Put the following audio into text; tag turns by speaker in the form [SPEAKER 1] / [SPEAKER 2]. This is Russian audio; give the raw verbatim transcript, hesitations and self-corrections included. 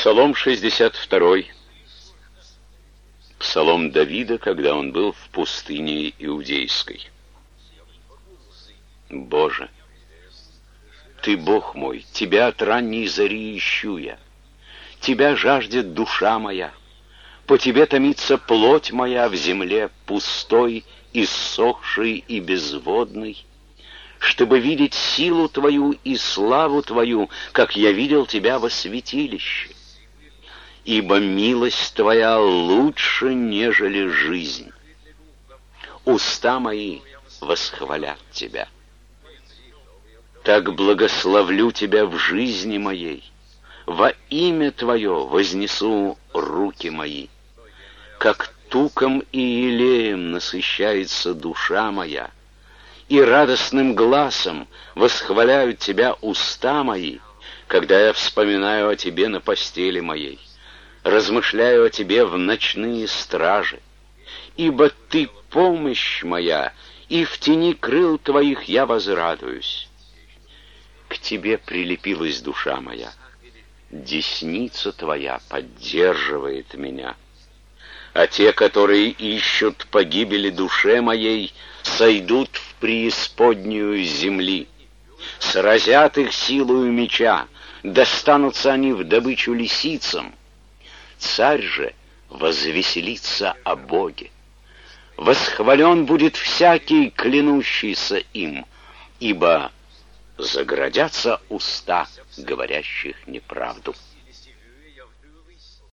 [SPEAKER 1] Псалом шестьдесят второй. Псалом Давида, когда он был в пустыне Иудейской. Боже, Ты Бог мой, Тебя от ранней зари ищу я. Тебя жаждет душа моя, по Тебе томится плоть моя в земле пустой, иссохшей и безводной, чтобы видеть силу Твою и славу Твою, как я видел Тебя во святилище. Ибо милость Твоя лучше, нежели жизнь. Уста мои восхвалят Тебя. Так благословлю Тебя в жизни моей, во имя Твое вознесу руки мои. Как туком и елеем насыщается душа моя, и радостным гласом восхваляют Тебя уста мои, когда я вспоминаю о Тебе на постели моей, размышляю о Тебе в ночные стражи. Ибо Ты помощь моя, и в тени крыл Твоих я возрадуюсь. К Тебе прилепилась душа моя, десница Твоя поддерживает меня. А те, которые ищут погибели душе моей, сойдут в преисподнюю земли. Сразят их силою меча, достанутся они в добычу лисицам. Царь же возвеселится о Боге. Восхвален будет всякий, клянущийся им, ибо заградятся уста говорящих неправду.